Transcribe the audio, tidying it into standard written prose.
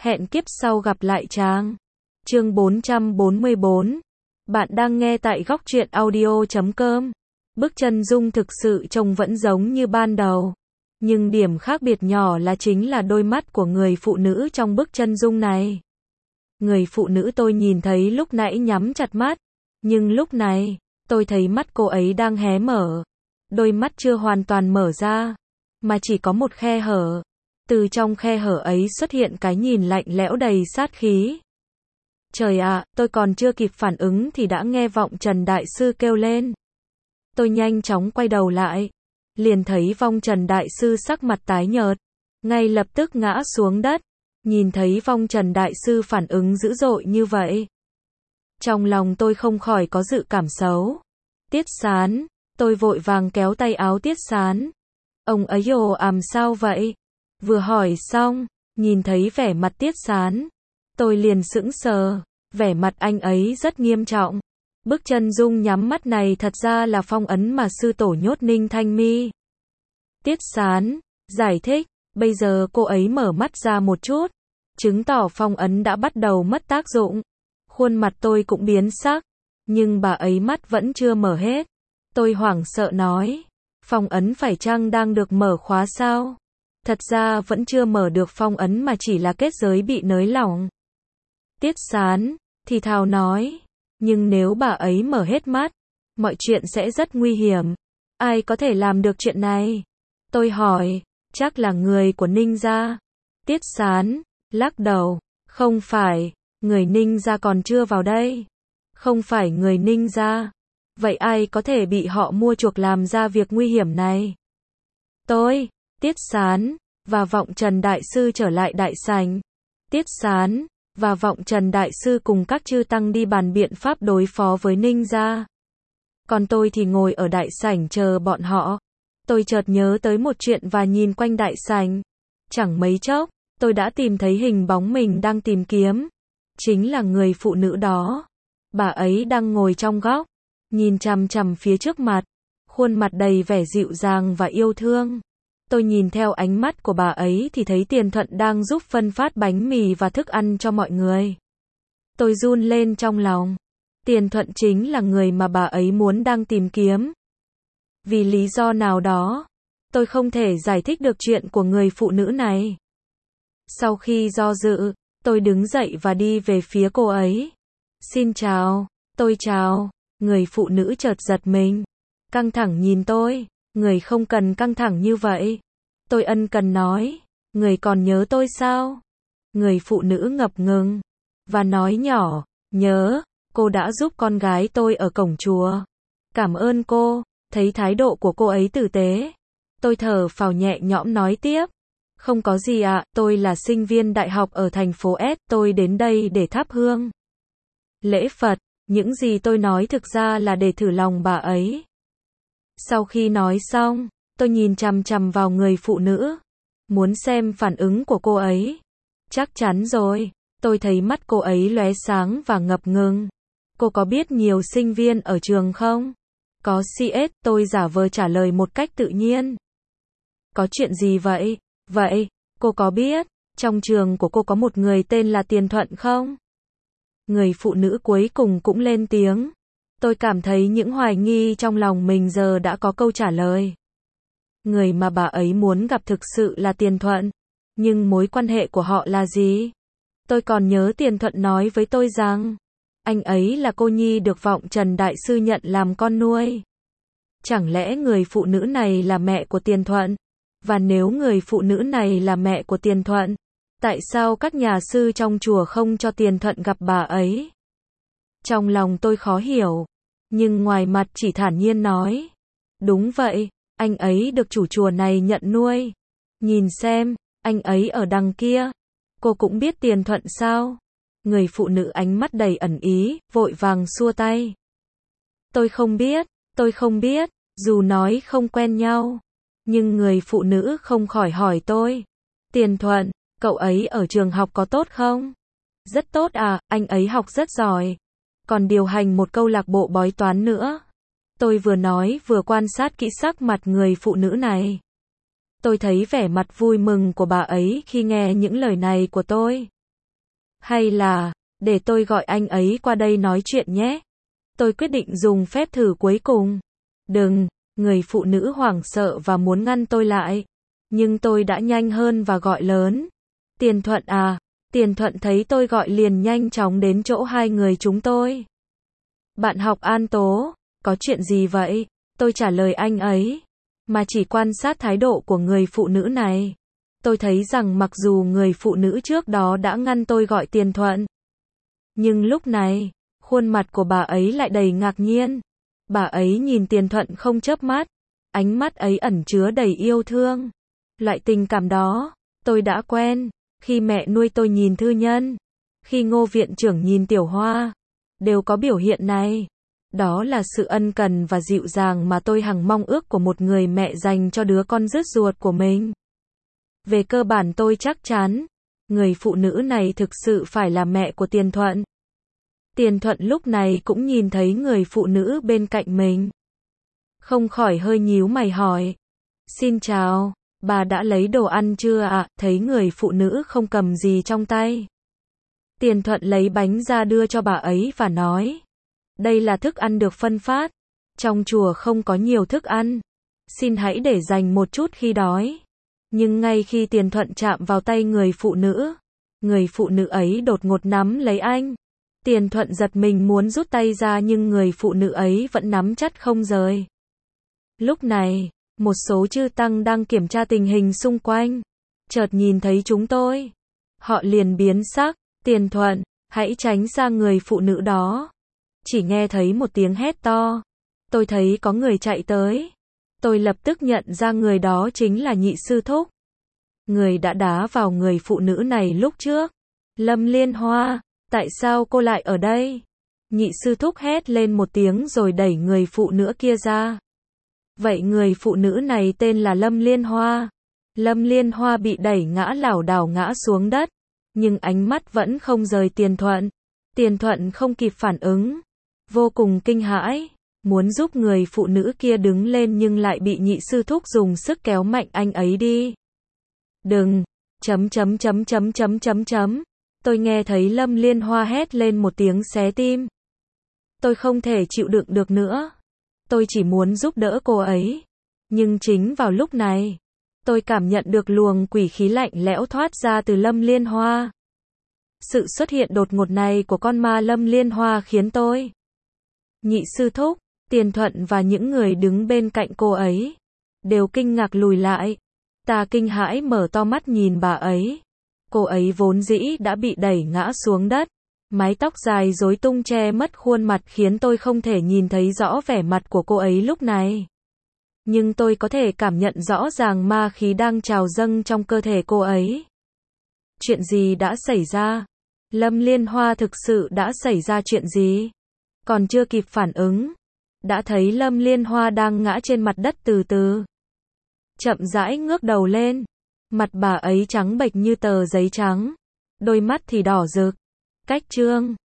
Hẹn kiếp sau gặp lại Trang. Chương 444. Bạn đang nghe tại góc truyện audio.com. Bức chân dung thực sự trông vẫn giống như ban đầu. Nhưng điểm khác biệt nhỏ là chính là đôi mắt của người phụ nữ trong bức chân dung này. Người phụ nữ tôi nhìn thấy lúc nãy nhắm chặt mắt. Nhưng lúc này, tôi thấy mắt cô ấy đang hé mở. Đôi mắt chưa hoàn toàn mở ra, mà chỉ có một khe hở. Từ trong khe hở ấy xuất hiện cái nhìn lạnh lẽo đầy sát khí. Trời ạ, tôi còn chưa kịp phản ứng thì đã nghe vọng Trần Đại Sư kêu lên. Tôi nhanh chóng quay đầu lại, liền thấy vong Trần Đại Sư sắc mặt tái nhợt, ngay lập tức ngã xuống đất. Nhìn thấy vong Trần Đại Sư phản ứng dữ dội như vậy, trong lòng tôi không khỏi có dự cảm xấu. Tiết Sán, tôi vội vàng kéo tay áo Tiết Sán. Ông ấy sao vậy? Vừa hỏi xong, nhìn thấy vẻ mặt Tiết Sán, tôi liền sững sờ, vẻ mặt anh ấy rất nghiêm trọng. Bức chân dung nhắm mắt này thật ra là phong ấn mà sư tổ nhốt Ninh Thanh Mi. Tiết Sán giải thích, bây giờ cô ấy mở mắt ra một chút, chứng tỏ phong ấn đã bắt đầu mất tác dụng. Khuôn mặt tôi cũng biến sắc, nhưng bà ấy mắt vẫn chưa mở hết. Tôi hoảng sợ nói, phong ấn phải chăng đang được mở khóa sao? Thật ra vẫn chưa mở được phong ấn mà chỉ là kết giới bị nới lỏng. Tiết Sán thì thào nói, nhưng nếu bà ấy mở hết mắt, mọi chuyện sẽ rất nguy hiểm. Ai có thể làm được chuyện này? Tôi hỏi, chắc là người của Ninh gia. Tiết Sán lắc đầu, không phải, người Ninh gia còn chưa vào đây. Không phải người Ninh gia. Vậy ai có thể bị họ mua chuộc làm ra việc nguy hiểm này? Tôi, Tiết Sán và vọng Trần Đại Sư trở lại đại sảnh. Tiết Sán và vọng Trần Đại Sư cùng các chư tăng đi bàn biện pháp đối phó với Ninh gia. Còn tôi thì ngồi ở đại sảnh chờ bọn họ. Tôi chợt nhớ tới một chuyện và nhìn quanh đại sảnh. Chẳng mấy chốc, tôi đã tìm thấy hình bóng mình đang tìm kiếm. Chính là người phụ nữ đó. Bà ấy đang ngồi trong góc, nhìn chằm chằm phía trước mặt, khuôn mặt đầy vẻ dịu dàng và yêu thương. Tôi nhìn theo ánh mắt của bà ấy thì thấy Tiền Thuận đang giúp phân phát bánh mì và thức ăn cho mọi người. Tôi run lên trong lòng. Tiền Thuận chính là người mà bà ấy muốn đang tìm kiếm. Vì lý do nào đó, tôi không thể giải thích được chuyện của người phụ nữ này. Sau khi do dự, tôi đứng dậy và đi về phía cô ấy. Xin chào, tôi chào. Người phụ nữ chợt giật mình, căng thẳng nhìn tôi. Người không cần căng thẳng như vậy. Tôi ân cần nói, người còn nhớ tôi sao? Người phụ nữ ngập ngừng và nói nhỏ, nhớ, cô đã giúp con gái tôi ở cổng chùa. Cảm ơn cô. Thấy thái độ của cô ấy tử tế, tôi thở phào nhẹ nhõm nói tiếp. Không có gì ạ, tôi là sinh viên đại học ở thành phố S, tôi đến đây để thắp hương lễ Phật. Những gì tôi nói thực ra là để thử lòng bà ấy. Sau khi nói xong, tôi nhìn chằm chằm vào người phụ nữ, muốn xem phản ứng của cô ấy. Chắc chắn rồi, tôi thấy mắt cô ấy lóe sáng và ngập ngừng. Cô có biết nhiều sinh viên ở trường không? Có CS, tôi giả vờ trả lời một cách tự nhiên. Có chuyện gì vậy? Vậy, cô có biết, trong trường của cô có một người tên là Tiền Thuận không? Người phụ nữ cuối cùng cũng lên tiếng. Tôi cảm thấy những hoài nghi trong lòng mình giờ đã có câu trả lời. Người mà bà ấy muốn gặp thực sự là Tiền Thuận. Nhưng mối quan hệ của họ là gì? Tôi còn nhớ Tiền Thuận nói với tôi rằng, anh ấy là cô nhi được vọng Trần Đại Sư nhận làm con nuôi. Chẳng lẽ người phụ nữ này là mẹ của Tiền Thuận? Và nếu người phụ nữ này là mẹ của Tiền Thuận, tại sao các nhà sư trong chùa không cho Tiền Thuận gặp bà ấy? Trong lòng tôi khó hiểu, nhưng ngoài mặt chỉ thản nhiên nói. Đúng vậy, anh ấy được chủ chùa này nhận nuôi. Nhìn xem, anh ấy ở đằng kia. Cô cũng biết Tiền Thuận sao? Người phụ nữ ánh mắt đầy ẩn ý, vội vàng xua tay. Tôi không biết, dù nói không quen nhau. Nhưng người phụ nữ không khỏi hỏi tôi. Tiền Thuận, cậu ấy ở trường học có tốt không? Rất tốt à, anh ấy học rất giỏi. Còn điều hành một câu lạc bộ bói toán nữa. Tôi vừa nói vừa quan sát kỹ sắc mặt người phụ nữ này. Tôi thấy vẻ mặt vui mừng của bà ấy khi nghe những lời này của tôi. Hay là, để tôi gọi anh ấy qua đây nói chuyện nhé. Tôi quyết định dùng phép thử cuối cùng. Đừng, người phụ nữ hoảng sợ và muốn ngăn tôi lại. Nhưng tôi đã nhanh hơn và gọi lớn. Tiền Thuận à, Tiền Thuận thấy tôi gọi liền nhanh chóng đến chỗ hai người chúng tôi. Bạn học An Tố, có chuyện gì vậy? Tôi trả lời anh ấy, mà chỉ quan sát thái độ của người phụ nữ này. Tôi thấy rằng mặc dù người phụ nữ trước đó đã ngăn tôi gọi Tiền Thuận, nhưng lúc này, khuôn mặt của bà ấy lại đầy ngạc nhiên. Bà ấy nhìn Tiền Thuận không chớp mắt, ánh mắt ấy ẩn chứa đầy yêu thương. Loại tình cảm đó, tôi đã quen, khi mẹ nuôi tôi nhìn Thư Nhân, khi Ngô viện trưởng nhìn Tiểu Hoa, đều có biểu hiện này. Đó là sự ân cần và dịu dàng mà tôi hằng mong ước của một người mẹ dành cho đứa con rứt ruột của mình. Về cơ bản tôi chắc chắn, người phụ nữ này thực sự phải là mẹ của Tiền Thuận. Tiền Thuận lúc này cũng nhìn thấy người phụ nữ bên cạnh mình. Không khỏi hơi nhíu mày hỏi. Xin chào, bà đã lấy đồ ăn chưa ạ? Thấy người phụ nữ không cầm gì trong tay. Tiền Thuận lấy bánh ra đưa cho bà ấy và nói. Đây là thức ăn được phân phát. Trong chùa không có nhiều thức ăn. Xin hãy để dành một chút khi đói. Nhưng ngay khi Tiền Thuận chạm vào tay người phụ nữ ấy đột ngột nắm lấy anh. Tiền Thuận giật mình muốn rút tay ra nhưng người phụ nữ ấy vẫn nắm chặt không rời. Lúc này, một số chư tăng đang kiểm tra tình hình xung quanh. Chợt nhìn thấy chúng tôi. Họ liền biến sắc. Tiền Thuận, hãy tránh xa người phụ nữ đó. Chỉ nghe thấy một tiếng hét to. Tôi thấy có người chạy tới. Tôi lập tức nhận ra người đó chính là Nhị Sư Thúc. Người đã đá vào người phụ nữ này lúc trước. Lâm Liên Hoa, tại sao cô lại ở đây? Nhị Sư Thúc hét lên một tiếng rồi đẩy người phụ nữ kia ra. Vậy người phụ nữ này tên là Lâm Liên Hoa. Lâm Liên Hoa bị đẩy ngã lảo đảo ngã xuống đất. Nhưng ánh mắt vẫn không rời Tiền Thuận. Tiền Thuận không kịp phản ứng. Vô cùng kinh hãi. Muốn giúp người phụ nữ kia đứng lên nhưng lại bị Nhị Sư Thúc dùng sức kéo mạnh anh ấy đi. Đừng, Tôi nghe thấy Lâm Liên Hoa hét lên một tiếng xé tim. Tôi không thể chịu đựng được nữa. Tôi chỉ muốn giúp đỡ cô ấy. Nhưng chính vào lúc này, tôi cảm nhận được luồng quỷ khí lạnh lẽo thoát ra từ Lâm Liên Hoa. Sự xuất hiện đột ngột này của con ma Lâm Liên Hoa khiến tôi, Nhị Sư Thúc, Tiền Thuận và những người đứng bên cạnh cô ấy đều kinh ngạc lùi lại. Ta kinh hãi mở to mắt nhìn bà ấy. Cô ấy vốn dĩ đã bị đẩy ngã xuống đất. Mái tóc dài rối tung che mất khuôn mặt khiến tôi không thể nhìn thấy rõ vẻ mặt của cô ấy lúc này. Nhưng tôi có thể cảm nhận rõ ràng ma khí đang trào dâng trong cơ thể cô ấy. Chuyện gì đã xảy ra? Lâm Liên Hoa thực sự đã xảy ra chuyện gì? Còn chưa kịp phản ứng, đã thấy Lâm Liên Hoa đang ngã trên mặt đất từ từ. Chậm rãi ngước đầu lên. Mặt bà ấy trắng bệch như tờ giấy trắng. Đôi mắt thì đỏ rực. Cách trương.